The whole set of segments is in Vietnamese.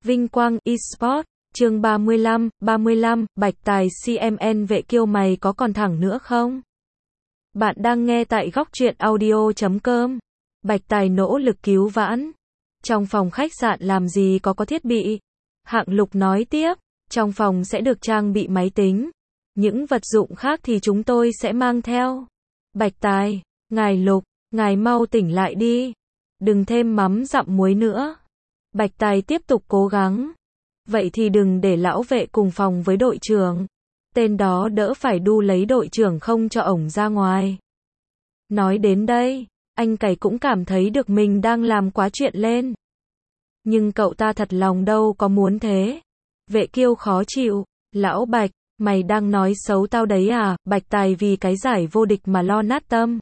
Vinh quang eSport, chương 35, Bạch Tài CMN Vệ Kiêu mày có còn thẳng nữa không? Bạn đang nghe tại góc truyện audio.com. Bạch Tài nỗ lực cứu vãn. Trong phòng khách sạn làm gì có thiết bị. Hạng Lục nói tiếp, trong phòng sẽ được trang bị máy tính. Những vật dụng khác thì chúng tôi sẽ mang theo. Bạch Tài, ngài Lục, ngài mau tỉnh lại đi. Đừng thêm mắm dặm muối nữa. Bạch Tài tiếp tục cố gắng. Vậy thì đừng để lão vệ cùng phòng với đội trưởng. Tên đó đỡ phải đu lấy đội trưởng không cho ổng ra ngoài. Nói đến đây, anh Cày cũng cảm thấy được mình đang làm quá chuyện lên. Nhưng cậu ta thật lòng đâu có muốn thế. Vệ Kiêu khó chịu, lão Bạch, mày đang nói xấu tao đấy à? Bạch Tài vì cái giải vô địch mà lo nát tâm.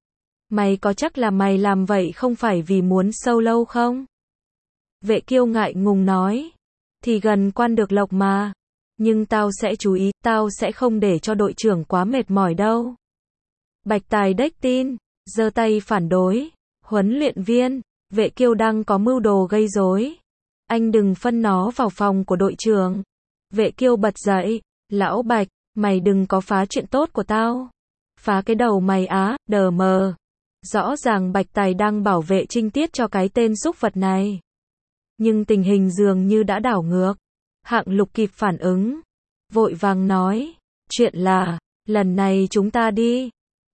Mày có chắc là mày làm vậy không phải vì muốn solo không? Vệ Kiêu ngại ngùng nói. Thì gần quan được lộc mà. Nhưng tao sẽ chú ý, tao sẽ không để cho đội trưởng quá mệt mỏi đâu. Bạch Tài đếch tin, giơ tay phản đối. Huấn luyện viên, Vệ Kiêu đang có mưu đồ gây rối. Anh đừng phân nó vào phòng của đội trưởng. Vệ Kiêu bật dậy. Lão Bạch, mày đừng có phá chuyện tốt của tao. Phá cái đầu mày á, đờ mờ. Rõ ràng Bạch Tài đang bảo vệ trinh tiết cho cái tên súc vật này. Nhưng tình hình dường như đã đảo ngược. Hạng Lục kịp phản ứng. Vội vàng nói. Chuyện là, lần này chúng ta đi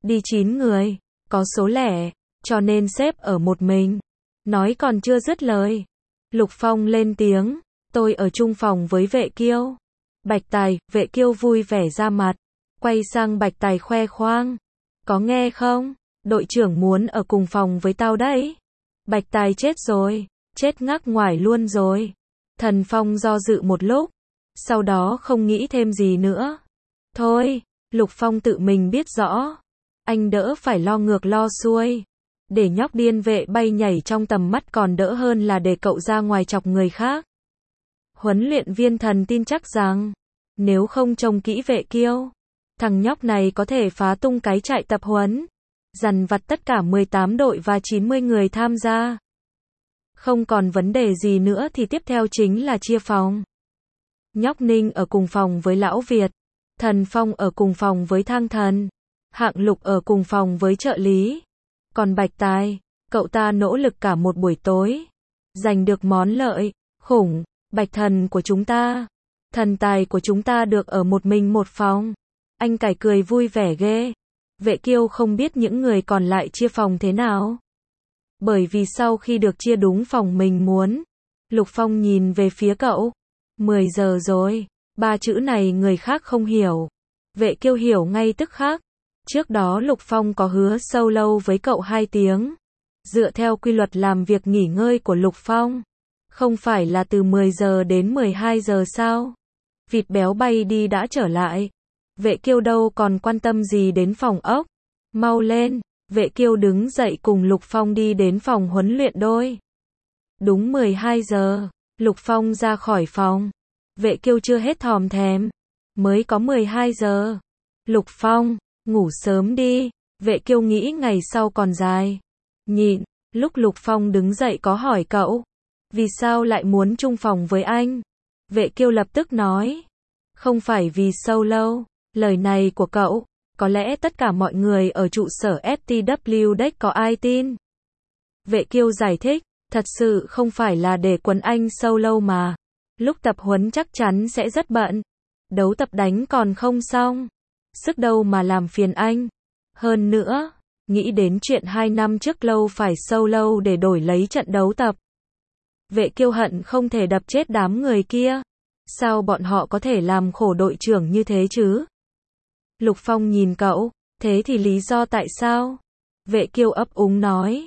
9 người, có số lẻ, cho nên xếp ở một mình. Nói còn chưa dứt lời. Lục Phong lên tiếng. Tôi ở chung phòng với Vệ Kiêu. Bạch Tài, Vệ Kiêu vui vẻ ra mặt. Quay sang Bạch Tài khoe khoang. Có nghe không? Đội trưởng muốn ở cùng phòng với tao đấy. Bạch Tài chết rồi. Chết ngắc ngoài luôn rồi. Thần Phong do dự một lúc. Sau đó không nghĩ thêm gì nữa. Thôi, Lục Phong tự mình biết rõ. Anh đỡ phải lo ngược lo xuôi. Để nhóc điên vệ bay nhảy trong tầm mắt còn đỡ hơn là để cậu ra ngoài chọc người khác. Huấn luyện viên Thần tin chắc rằng, nếu không trông kỹ Vệ Kiêu, thằng nhóc này có thể phá tung cái trại tập huấn, dằn vặt tất cả 18 đội và 90 người tham gia. Không còn vấn đề gì nữa thì tiếp theo chính là chia phòng. Nhóc Ninh ở cùng phòng với Lão Việt, Thần Phong ở cùng phòng với Thang Thần, Hạng Lục ở cùng phòng với trợ lý. Còn Bạch Tài, cậu ta nỗ lực cả một buổi tối, giành được món lợi khủng. Bạch Thần của chúng ta, thần tài của chúng ta được ở một mình một phòng. Anh Cải cười vui vẻ ghê. Vệ Kiêu không biết những người còn lại chia phòng thế nào. Bởi vì sau khi được chia đúng phòng mình muốn, Lục Phong nhìn về phía cậu. 10 giờ rồi, 3 chữ này người khác không hiểu. Vệ Kiêu hiểu ngay tức khắc. Trước đó Lục Phong có hứa solo với cậu 2 tiếng. Dựa theo quy luật làm việc nghỉ ngơi của Lục Phong, không phải là từ 10 giờ đến 12 giờ sao? Vịt béo bay đi đã trở lại. Vệ Kiêu đâu còn quan tâm gì đến phòng ốc. Mau lên. Vệ Kiêu đứng dậy cùng Lục Phong đi đến phòng huấn luyện đôi. Đúng 12 giờ, Lục Phong ra khỏi phòng. Vệ Kiêu chưa hết thòm thèm. Mới có 12 giờ. Lục Phong, ngủ sớm đi. Vệ Kiêu nghĩ ngày sau còn dài. Nhịn. Lúc Lục Phong đứng dậy có hỏi cậu, vì sao lại muốn chung phòng với anh? Vệ Kiêu lập tức nói. Không phải vì solo. Lời này của cậu, có lẽ tất cả mọi người ở trụ sở STW Deck có ai tin? Vệ Kiêu giải thích. Thật sự không phải là để quấn anh solo mà. Lúc tập huấn chắc chắn sẽ rất bận. Đấu tập đánh còn không xong. Sức đâu mà làm phiền anh. Hơn nữa, nghĩ đến chuyện 2 năm trước lâu phải solo để đổi lấy trận đấu tập. Vệ Kiêu hận không thể đập chết đám người kia. Sao bọn họ có thể làm khổ đội trưởng như thế chứ? Lục Phong nhìn cậu. Thế thì lý do tại sao? Vệ Kiêu ấp úng nói.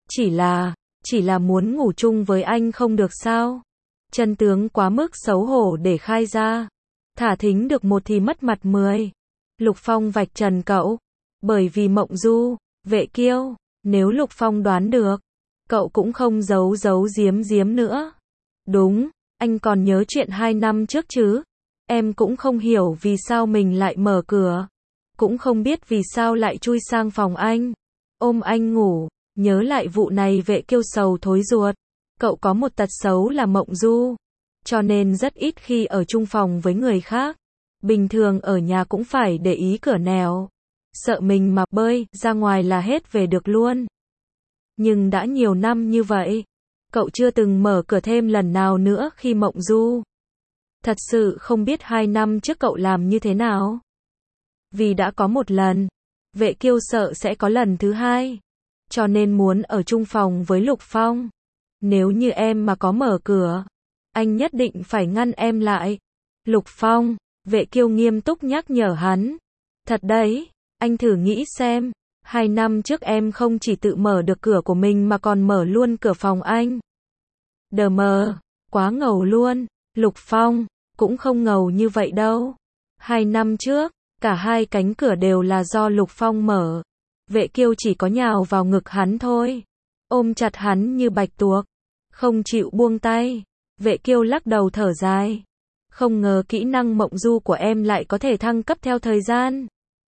Chỉ là muốn ngủ chung với anh không được sao? Chân tướng quá mức xấu hổ để khai ra. Thả thính được một thì mất mặt 10. Lục Phong vạch trần cậu. Bởi vì mộng du. Vệ Kiêu, nếu Lục Phong đoán được, cậu cũng không giấu giếm nữa. Đúng, anh còn nhớ chuyện 2 năm trước chứ? Em cũng không hiểu vì sao mình lại mở cửa. Cũng không biết vì sao lại chui sang phòng anh. Ôm anh ngủ, nhớ lại vụ này. Vệ Kiêu sầu thối ruột. Cậu có một tật xấu là mộng du. cho nên rất ít khi ở chung phòng với người khác. Bình thường ở nhà cũng phải để ý cửa nẻo, sợ mình mà bơi ra ngoài là hết về được luôn. Nhưng đã nhiều năm như vậy, cậu chưa từng mở cửa thêm lần nào nữa khi mộng du. Thật sự không biết 2 năm trước cậu làm như thế nào. Vì đã có một lần, Vệ Kiêu sợ sẽ có lần thứ hai, cho nên muốn ở chung phòng với Lục Phong. Nếu như em mà có mở cửa, anh nhất định phải ngăn em lại. Lục Phong, Vệ Kiêu nghiêm túc nhắc nhở hắn. Thật đấy, anh thử nghĩ xem, 2 năm trước em không chỉ tự mở được cửa của mình mà còn mở luôn cửa phòng anh. Đờ mờ, quá ngầu luôn. Lục Phong, cũng không ngầu như vậy đâu. 2 năm trước, cả hai cánh cửa đều là do Lục Phong mở. Vệ Kiêu chỉ có nhào vào ngực hắn thôi, ôm chặt hắn như bạch tuộc, không chịu buông tay. Vệ Kiêu lắc đầu thở dài. Không ngờ kỹ năng mộng du của em lại có thể thăng cấp theo thời gian.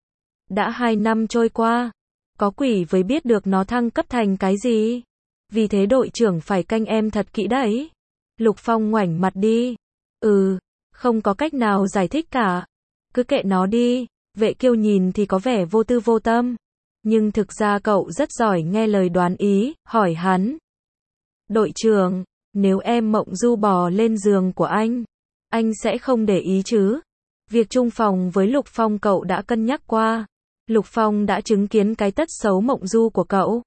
Đã 2 năm trôi qua, có quỷ với biết được nó thăng cấp thành cái gì. Vì thế đội trưởng phải canh em thật kỹ đấy. Lục Phong ngoảnh mặt đi. Không có cách nào giải thích cả. Cứ kệ nó đi. Vệ Kiêu nhìn thì có vẻ vô tư vô tâm, nhưng thực ra cậu rất giỏi nghe lời đoán ý, hỏi hắn. Đội trưởng, nếu em mộng du bò lên giường của anh sẽ không để ý chứ? Việc chung phòng với Lục Phong cậu đã cân nhắc qua. Lục Phong đã chứng kiến cái tật xấu mộng du của cậu.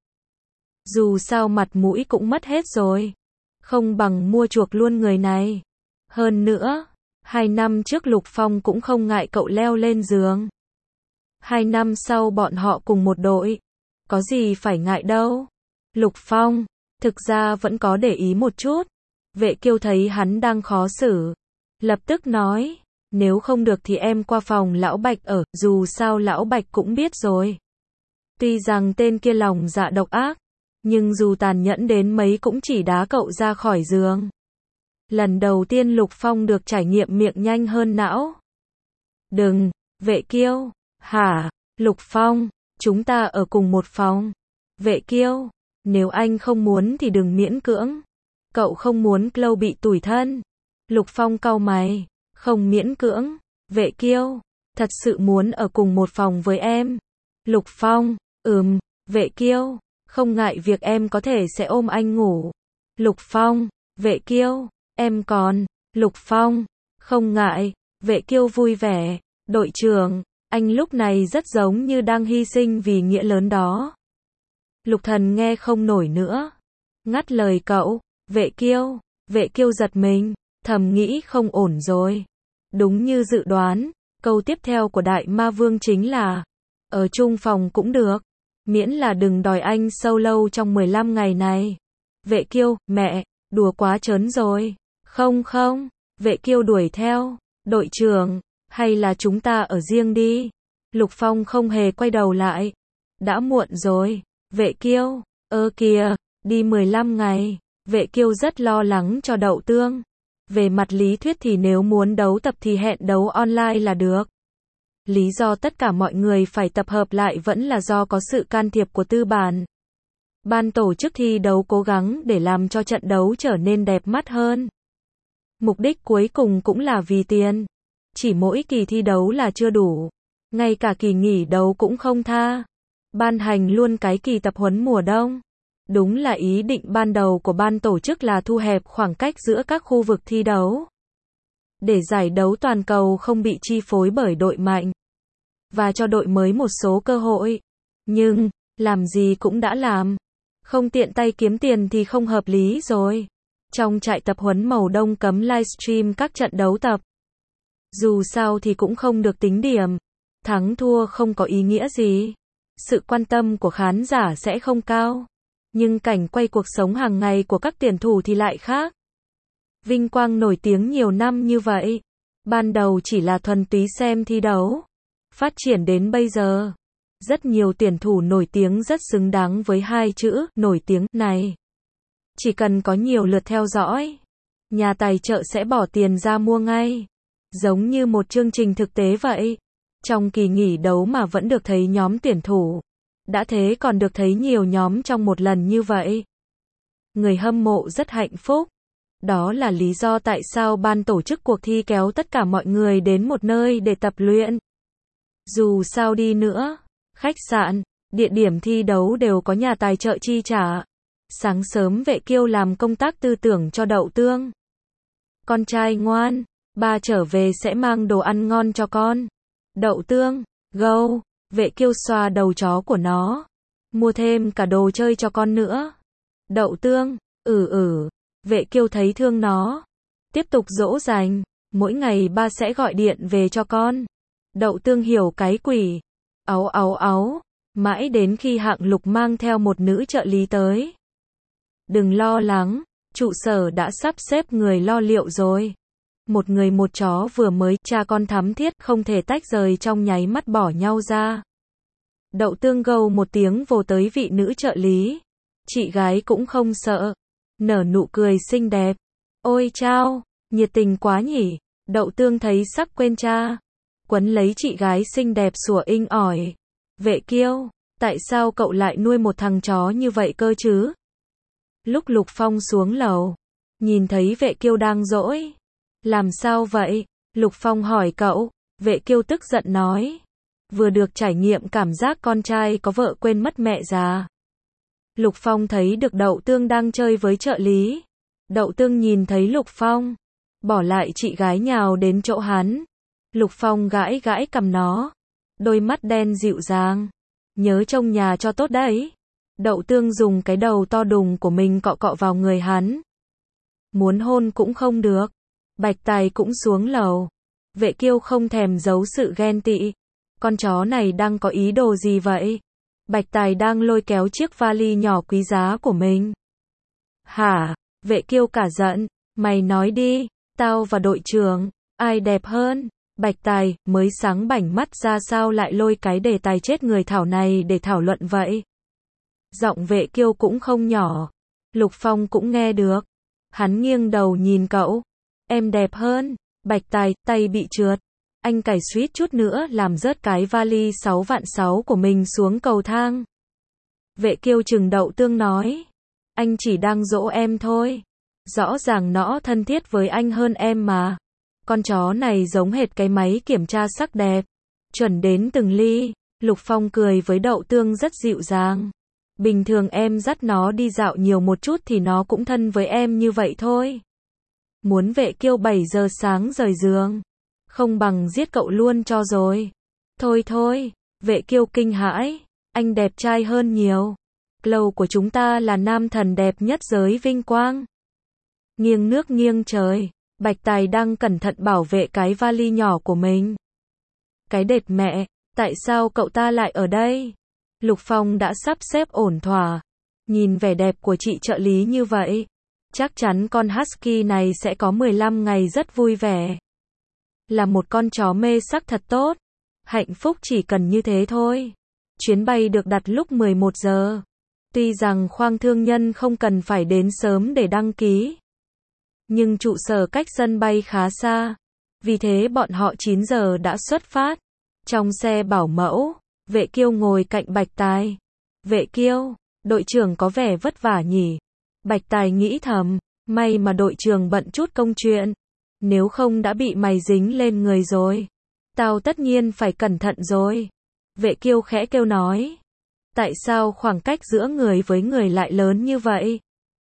Dù sao mặt mũi cũng mất hết rồi, không bằng mua chuộc luôn người này. Hơn nữa, 2 năm trước Lục Phong cũng không ngại cậu leo lên giường. 2 năm sau bọn họ cùng một đội, có gì phải ngại đâu. Lục Phong, thực ra vẫn có để ý một chút. Vệ Kiêu thấy hắn đang khó xử, lập tức nói, nếu không được thì em qua phòng Lão Bạch ở, dù sao Lão Bạch cũng biết rồi. Tuy rằng tên kia lòng dạ độc ác, nhưng dù tàn nhẫn đến mấy cũng chỉ đá cậu ra khỏi giường. Lần đầu tiên Lục Phong được trải nghiệm miệng nhanh hơn não. Đừng, Vệ Kiêu. Hả? Lục Phong, chúng ta ở cùng một phòng. Vệ Kiêu, nếu anh không muốn thì đừng miễn cưỡng. Cậu không muốn Chloe bị tủi thân. Lục Phong cau mày, không miễn cưỡng. Vệ Kiêu, thật sự muốn ở cùng một phòng với em. Lục Phong, Vệ Kiêu, không ngại việc em có thể sẽ ôm anh ngủ. Lục Phong, Vệ Kiêu, em còn. Lục Phong, không ngại. Vệ Kiêu vui vẻ. Đội trưởng, anh lúc này rất giống như đang hy sinh vì nghĩa lớn đó. Lục Thần nghe không nổi nữa, ngắt lời cậu. Vệ Kiêu giật mình, thầm nghĩ không ổn rồi. Đúng như dự đoán, câu tiếp theo của Đại Ma Vương chính là, ở chung phòng cũng được, miễn là đừng đòi anh solo trong 15 ngày này. Vệ Kiêu, mẹ, đùa quá trớn rồi. Không, Vệ Kiêu đuổi theo. Đội trưởng, hay là chúng ta ở riêng đi. Lục Phong không hề quay đầu lại. Đã muộn rồi. Vệ Kiêu, kìa, đi 15 ngày. Vệ Kiêu rất lo lắng cho Đậu Tương. Về mặt lý thuyết thì nếu muốn đấu tập thì hẹn đấu online là được. Lý do tất cả mọi người phải tập hợp lại vẫn là do có sự can thiệp của tư bản. Ban tổ chức thi đấu cố gắng để làm cho trận đấu trở nên đẹp mắt hơn. Mục đích cuối cùng cũng là vì tiền. Chỉ mỗi kỳ thi đấu là chưa đủ. Ngay cả kỳ nghỉ đấu cũng không tha. Ban hành luôn cái kỳ tập huấn mùa đông. Đúng là ý định ban đầu của ban tổ chức là thu hẹp khoảng cách giữa các khu vực thi đấu. Để giải đấu toàn cầu không bị chi phối bởi đội mạnh. Và cho đội mới một số cơ hội. Nhưng, làm gì cũng đã làm. Không tiện tay kiếm tiền thì không hợp lý rồi. Trong trại tập huấn màu đông cấm livestream các trận đấu tập. Dù sao thì cũng không được tính điểm. Thắng thua không có ý nghĩa gì. Sự quan tâm của khán giả sẽ không cao. Nhưng cảnh quay cuộc sống hàng ngày của các tuyển thủ thì lại khác. Vinh quang nổi tiếng nhiều năm như vậy. Ban đầu chỉ là thuần túy xem thi đấu. Phát triển đến bây giờ. Rất nhiều tuyển thủ nổi tiếng rất xứng đáng với hai chữ nổi tiếng này. Chỉ cần có nhiều lượt theo dõi, nhà tài trợ sẽ bỏ tiền ra mua ngay. Giống như một chương trình thực tế vậy. Trong kỳ nghỉ đấu mà vẫn được thấy nhóm tuyển thủ. Đã thế còn được thấy nhiều nhóm trong một lần như vậy. Người hâm mộ rất hạnh phúc. Đó là lý do tại sao ban tổ chức cuộc thi kéo tất cả mọi người đến một nơi để tập luyện. Dù sao đi nữa, khách sạn, địa điểm thi đấu đều có nhà tài trợ chi trả. Sáng sớm Vệ Kiêu làm công tác tư tưởng cho Đậu Tương. Con trai ngoan, ba trở về sẽ mang đồ ăn ngon cho con. Đậu Tương, gâu, Vệ Kiêu xoa đầu chó của nó. Mua thêm cả đồ chơi cho con nữa. Đậu Tương, Vệ Kiêu thấy thương nó. Tiếp tục dỗ dành, mỗi ngày ba sẽ gọi điện về cho con. Đậu Tương hiểu cái quỷ. Áu áu áu, mãi đến khi Hạng Lục mang theo một nữ trợ lý tới. Đừng lo lắng, trụ sở đã sắp xếp người lo liệu rồi. Một người một chó vừa mới, cha con thắm thiết, không thể tách rời trong nháy mắt bỏ nhau ra. Đậu Tương gâu một tiếng vồ tới vị nữ trợ lý. Chị gái cũng không sợ. Nở nụ cười xinh đẹp. Ôi chao, nhiệt tình quá nhỉ. Đậu Tương thấy sắc quên cha. Quấn lấy chị gái xinh đẹp sủa inh ỏi. Vệ Kiêu, tại sao cậu lại nuôi một thằng chó như vậy cơ chứ? Lúc Lục Phong xuống lầu, nhìn thấy Vệ Kiêu đang dỗi. Làm sao vậy? Lục Phong hỏi cậu. Vệ Kiêu tức giận nói. Vừa được trải nghiệm cảm giác con trai có vợ quên mất mẹ già. Lục Phong thấy được Đậu Tương đang chơi với trợ lý. Đậu Tương nhìn thấy Lục Phong, bỏ lại chị gái nhào đến chỗ hắn. Lục Phong gãi gãi cằm nó. Đôi mắt đen dịu dàng. Nhớ trông nhà cho tốt đấy. Đậu Tương dùng cái đầu to đùng của mình cọ cọ vào người hắn. Muốn hôn cũng không được. Bạch Tài cũng xuống lầu. Vệ Kiêu không thèm giấu sự ghen tị. Con chó này đang có ý đồ gì vậy? Bạch Tài đang lôi kéo chiếc vali nhỏ quý giá của mình. Hả? Vệ Kiêu cả giận. Mày nói đi, tao và đội trưởng, ai đẹp hơn? Bạch Tài, mới sáng bảnh mắt ra sao lại lôi cái đề tài chết người thảo này để thảo luận vậy? Giọng Vệ Kiêu cũng không nhỏ. Lục Phong cũng nghe được. Hắn nghiêng đầu nhìn cậu. Em đẹp hơn. Bạch Tài, tay bị trượt. Anh cày suýt chút nữa làm rớt cái vali 6.600.000 của mình xuống cầu thang. Vệ Kiêu trừng Đậu Tương nói. Anh chỉ đang dỗ em thôi. Rõ ràng nó thân thiết với anh hơn em mà. Con chó này giống hệt cái máy kiểm tra sắc đẹp. Chuẩn đến từng ly. Lục Phong cười với Đậu Tương rất dịu dàng. Bình thường em dắt nó đi dạo nhiều một chút thì nó cũng thân với em như vậy thôi. Muốn Vệ Kiêu 7 giờ sáng rời giường. Không bằng giết cậu luôn cho rồi. Thôi thôi, Vệ Kiêu kinh hãi. Anh đẹp trai hơn nhiều. Lầu của chúng ta là nam thần đẹp nhất giới vinh quang. Nghiêng nước nghiêng trời. Bạch Tài đang cẩn thận bảo vệ cái vali nhỏ của mình. Cái đệt mẹ, tại sao cậu ta lại ở đây? Lục Phong đã sắp xếp ổn thỏa. Nhìn vẻ đẹp của chị trợ lý như vậy, chắc chắn con Husky này sẽ có 15 ngày rất vui vẻ. Là một con chó mê sắc thật tốt. Hạnh phúc chỉ cần như thế thôi. Chuyến bay được đặt lúc 11 giờ. Tuy rằng khoang thương nhân không cần phải đến sớm để đăng ký. Nhưng trụ sở cách sân bay khá xa. Vì thế bọn họ 9 giờ đã xuất phát. Trong xe bảo mẫu, Vệ Kiêu ngồi cạnh Bạch Tài. Vệ Kiêu, đội trưởng có vẻ vất vả nhỉ? Bạch Tài nghĩ thầm, may mà đội trưởng bận chút công chuyện. Nếu không đã bị mày dính lên người rồi. Tao tất nhiên phải cẩn thận rồi. Vệ Kiêu khẽ kêu nói. Tại sao khoảng cách giữa người với người lại lớn như vậy?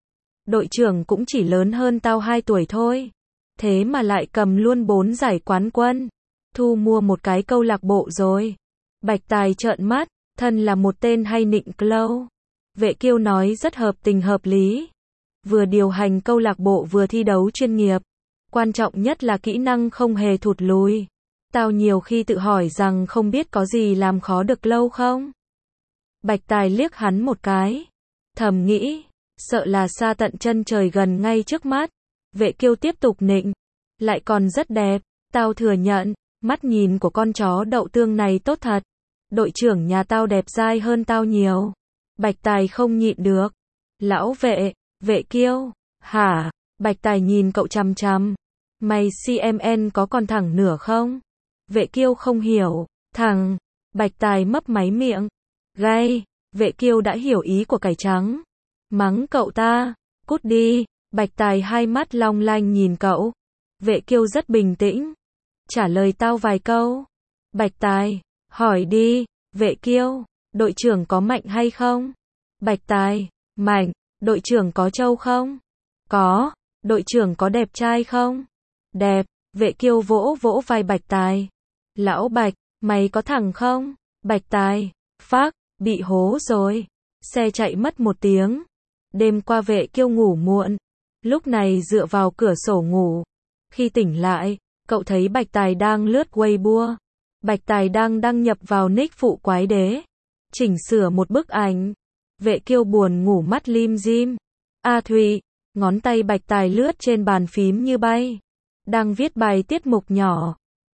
Đội trưởng cũng chỉ lớn hơn tao 2 tuổi thôi. Thế mà lại cầm luôn 4 giải quán quân. Thu mua một cái câu lạc bộ rồi. Bạch Tài trợn mắt, thân là một tên hay nịnh clow. Vệ Kiêu nói rất hợp tình hợp lý. Vừa điều hành câu lạc bộ vừa thi đấu chuyên nghiệp. Quan trọng nhất là kỹ năng không hề thụt lùi. Tao nhiều khi tự hỏi rằng không biết có gì làm khó được lâu không? Bạch Tài liếc hắn một cái. Thầm nghĩ, sợ là xa tận chân trời gần ngay trước mắt. Vệ Kiêu tiếp tục nịnh. Lại còn rất đẹp, tao thừa nhận, mắt nhìn của con chó Đậu Tương này tốt thật. Đội trưởng nhà tao đẹp dai hơn tao nhiều. Bạch Tài không nhịn được. Lão Vệ, Vệ Kiêu, hả? Bạch Tài nhìn cậu chằm chằm. Mày CMN có còn thẳng nửa không? Vệ Kiêu không hiểu. Thằng. Bạch Tài mấp máy miệng. Gay. Vệ Kiêu đã hiểu ý của cải trắng. Mắng cậu ta. Cút đi. Bạch Tài hai mắt long lanh nhìn cậu. Vệ Kiêu rất bình tĩnh. Trả lời tao vài câu. Bạch Tài, hỏi đi. Vệ Kiêu, đội trưởng có mạnh hay không? Bạch Tài, mạnh. Đội trưởng có trâu không? Có. Đội trưởng có đẹp trai không? Đẹp. Vệ Kiêu vỗ vỗ vai Bạch Tài. Lão Bạch, mày có thẳng không? Bạch Tài, phác, bị hố rồi. Xe chạy mất 1 tiếng. Đêm qua Vệ Kiêu ngủ muộn. Lúc này dựa vào cửa sổ ngủ. Khi tỉnh lại, cậu thấy Bạch Tài đang lướt Weibo. Bạch Tài đang đăng nhập vào nick phụ quái đế. Chỉnh sửa một bức ảnh. Vệ Kiêu buồn ngủ mắt lim dim. A Thụy, ngón tay Bạch Tài lướt trên bàn phím như bay. Đang viết bài tiết mục nhỏ.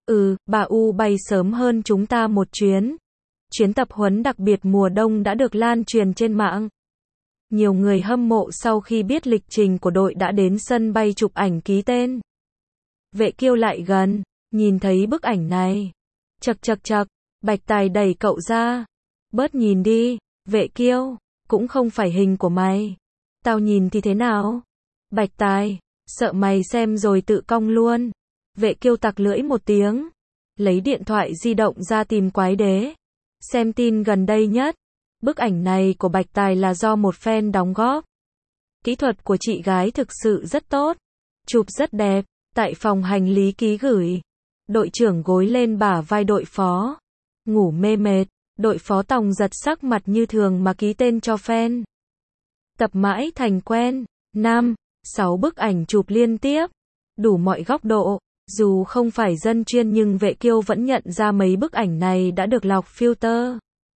Bà U bay sớm hơn chúng ta 1 chuyến. Chuyến tập huấn đặc biệt mùa đông đã được lan truyền trên mạng. Nhiều người hâm mộ sau khi biết lịch trình của đội đã đến sân bay chụp ảnh ký tên. Vệ Kiêu lại gần, nhìn thấy bức ảnh này. Chậc, Bạch Tài đẩy cậu ra. Bớt nhìn đi, Vệ Kiêu, cũng không phải hình của mày. Tao nhìn thì thế nào? Bạch Tài, sợ mày xem rồi tự cong luôn. Vệ Kiêu tặc lưỡi 1 tiếng. Lấy điện thoại di động ra tìm quái đế. Xem tin gần đây nhất. Bức ảnh này của Bạch Tài là do một fan đóng góp. Kỹ thuật của chị gái thực sự rất tốt. Chụp rất đẹp. Tại phòng hành lý ký gửi. Đội trưởng gối lên bả vai đội phó. Ngủ mê mệt. Đội phó Tòng giật sắc mặt như thường mà ký tên cho fan. Tập mãi thành quen. 5, 6 bức ảnh chụp liên tiếp. Đủ mọi góc độ. Dù không phải dân chuyên nhưng Vệ Kiêu vẫn nhận ra mấy bức ảnh này đã được lọc filter.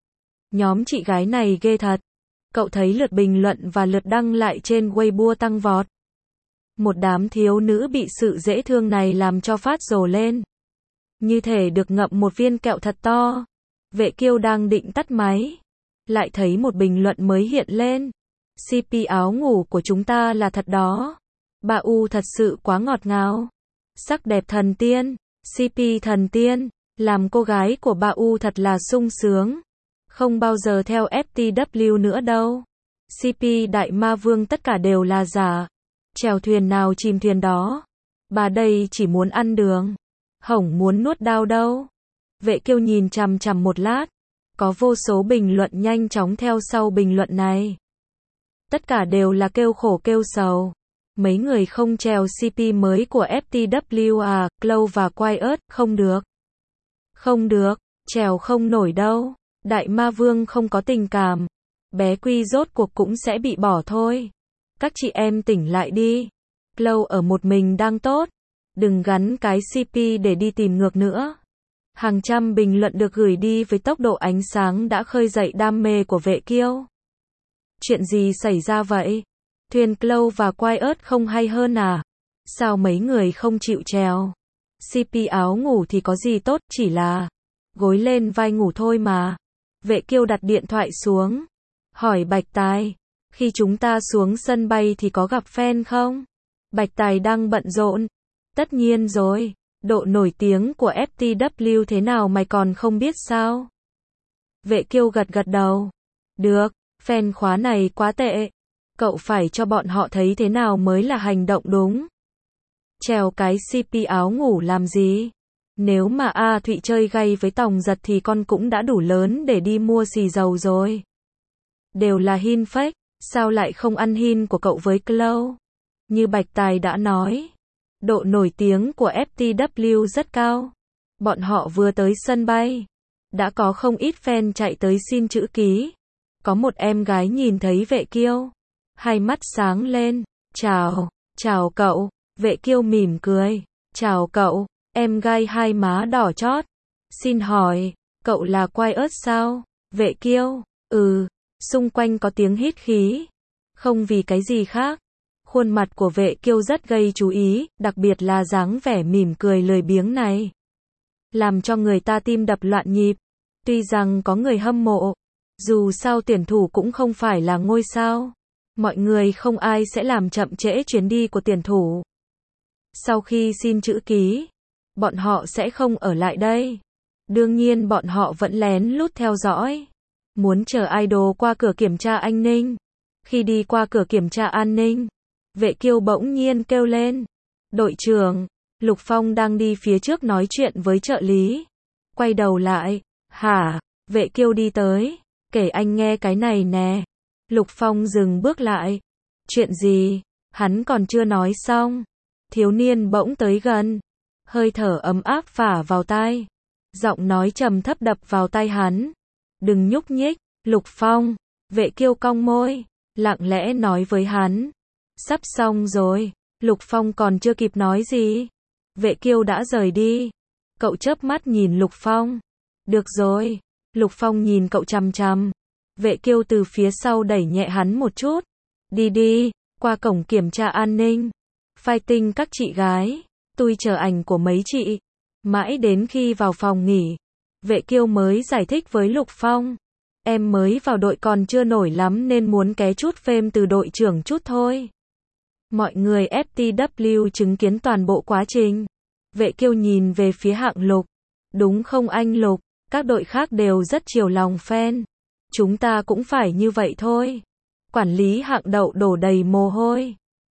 Nhóm chị gái này ghê thật. Cậu thấy lượt bình luận và lượt đăng lại trên Weibo tăng vọt. Một đám thiếu nữ bị sự dễ thương này làm cho phát rồ lên. Như thể được ngậm một viên kẹo thật to. Vệ Kiêu đang định tắt máy. Lại thấy một bình luận mới hiện lên. CP áo ngủ của chúng ta là thật đó. Bà U thật sự quá ngọt ngào. Sắc đẹp thần tiên. CP thần tiên. Làm cô gái của bà U thật là sung sướng. Không bao giờ theo FTW nữa đâu. CP đại ma vương tất cả đều là giả. Chèo thuyền nào chìm thuyền đó. Bà đây chỉ muốn ăn đường. Hổng muốn nuốt đao đâu. Vệ Kiêu nhìn chằm chằm một lát. Có vô số bình luận nhanh chóng theo sau bình luận này. Tất cả đều là kêu khổ kêu sầu. Mấy người không chèo CP mới của FTW à, Chloe và Quiet, không được. Không được, chèo không nổi đâu. Đại ma vương không có tình cảm. Bé Quy rốt cuộc cũng sẽ bị bỏ thôi. Các chị em tỉnh lại đi. Chloe ở một mình đang tốt. Đừng gắn cái CP để đi tìm ngược nữa. Hàng trăm bình luận được gửi đi với tốc độ ánh sáng đã khơi dậy đam mê của Vệ Kiêu. Chuyện gì xảy ra vậy? Thuyền Chloe và Quiet không hay hơn à? Sao mấy người không chịu chèo? CP áo ngủ thì có gì tốt, chỉ là gối lên vai ngủ thôi mà. Vệ Kiêu đặt điện thoại xuống. Hỏi Bạch Tài, khi chúng ta xuống sân bay thì có gặp fan không? Bạch Tài đang bận rộn. Tất nhiên rồi, độ nổi tiếng của FTW thế nào mày còn không biết sao? Vệ Kiêu gật gật đầu. Được, fan khóa này quá tệ. Cậu phải cho bọn họ thấy thế nào mới là hành động đúng. Chèo cái CP áo ngủ làm gì? Nếu mà A Thụy chơi gay với Tòng Giật thì con cũng đã đủ lớn để đi mua xì dầu rồi. Đều là hin fake, sao lại không ăn hin của cậu với Chloe? Như Bạch Tài đã nói, độ nổi tiếng của FTW rất cao. Bọn họ vừa tới sân bay, đã có không ít fan chạy tới xin chữ ký. Có một em gái nhìn thấy Vệ Kiêu, hai mắt sáng lên. Chào cậu. Vệ Kiêu mỉm cười. Chào cậu. Em gái hai má đỏ chót. Xin hỏi, cậu là Quiet sao? Vệ Kiêu, xung quanh có tiếng hít khí. Không vì cái gì khác. Khuôn mặt của Vệ Kiêu rất gây chú ý, đặc biệt là dáng vẻ mỉm cười lười biếng này. Làm cho người ta tim đập loạn nhịp. Tuy rằng có người hâm mộ, dù sao tuyển thủ cũng không phải là ngôi sao. Mọi người không ai sẽ làm chậm trễ chuyến đi của tuyển thủ. Sau khi xin chữ ký, bọn họ sẽ không ở lại đây. Đương nhiên bọn họ vẫn lén lút theo dõi. Muốn chờ idol qua cửa kiểm tra an ninh. Khi đi qua cửa kiểm tra an ninh, Vệ Kiêu bỗng nhiên kêu lên. Đội trưởng, Lục Phong đang đi phía trước nói chuyện với trợ lý. Quay đầu lại. Hả? Vệ Kiêu đi tới. Kể anh nghe cái này nè. Lục Phong dừng bước lại. Chuyện gì? Hắn còn chưa nói xong. Thiếu niên bỗng tới gần. Hơi thở ấm áp phả vào tai. Giọng nói trầm thấp đập vào tai hắn. Đừng nhúc nhích, Lục Phong. Vệ Kiêu cong môi, lặng lẽ nói với hắn. Sắp xong rồi. Lục Phong còn chưa kịp nói gì. Vệ Kiêu đã rời đi. Cậu chớp mắt nhìn Lục Phong. Được rồi. Lục Phong nhìn cậu chằm chằm. Vệ Kiêu từ phía sau đẩy nhẹ hắn một chút. Đi đi, qua cổng kiểm tra an ninh. Fighting các chị gái. Tôi chờ ảnh của mấy chị. Mãi đến khi vào phòng nghỉ, Vệ Kiêu mới giải thích với Lục Phong. Em mới vào đội còn chưa nổi lắm nên muốn ké chút fame từ đội trưởng chút thôi. Mọi người FTW chứng kiến toàn bộ quá trình. Vệ Kiêu nhìn về phía Hạng Lục. Đúng không anh Lục? Các đội khác đều rất chiều lòng fan. Chúng ta cũng phải như vậy thôi. Quản lý Hạng Đậu đổ đầy mồ hôi.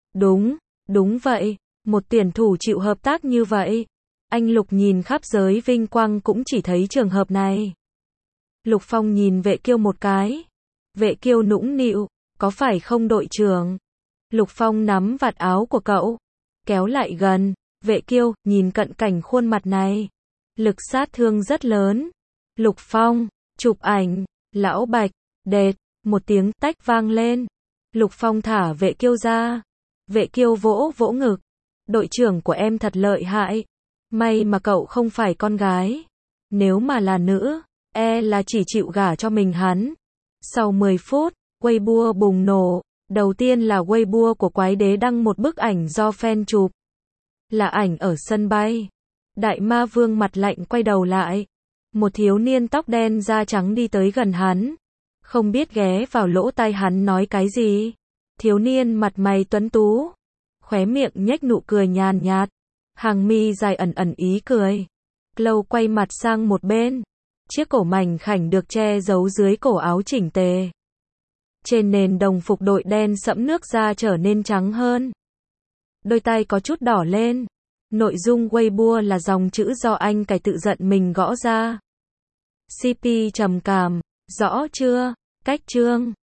Đúng vậy. Một tuyển thủ chịu hợp tác như vậy. Anh Lục nhìn khắp giới vinh quang cũng chỉ thấy trường hợp này. Lục Phong nhìn Vệ Kiêu một cái. Vệ Kiêu nũng nịu. Có phải không đội trưởng? Lục Phong nắm vạt áo của cậu. Kéo lại gần. Vệ Kiêu nhìn cận cảnh khuôn mặt này. Lực sát thương rất lớn. Lục Phong. Chụp ảnh. Lão Bạch. Đệt. Một tiếng tách vang lên. Lục Phong thả Vệ Kiêu ra. Vệ Kiêu vỗ vỗ ngực. Đội trưởng của em thật lợi hại. May mà cậu không phải con gái. Nếu mà là nữ, là chỉ chịu gả cho mình hắn. Sau 10 phút, Weibo bùng nổ. Đầu tiên là Weibo của Quái Đế đăng một bức ảnh do fan chụp. Là ảnh ở sân bay. Đại Ma Vương mặt lạnh quay đầu lại. Một thiếu niên tóc đen da trắng đi tới gần hắn. Không biết ghé vào lỗ tai hắn nói cái gì. Thiếu niên mặt mày tuấn tú. Khóe miệng nhếch nụ cười nhàn nhạt. Hàng mi dài ẩn ẩn ý cười. Chloe quay mặt sang một bên. Chiếc cổ mảnh khảnh được che giấu dưới cổ áo chỉnh tề. Trên nền đồng phục đội đen sẫm nước da trở nên trắng hơn. Đôi tay có chút đỏ lên. Nội dung Weibo là dòng chữ do anh cài tự giận mình gõ ra. CP trầm cảm. Rõ chưa? Cách chương.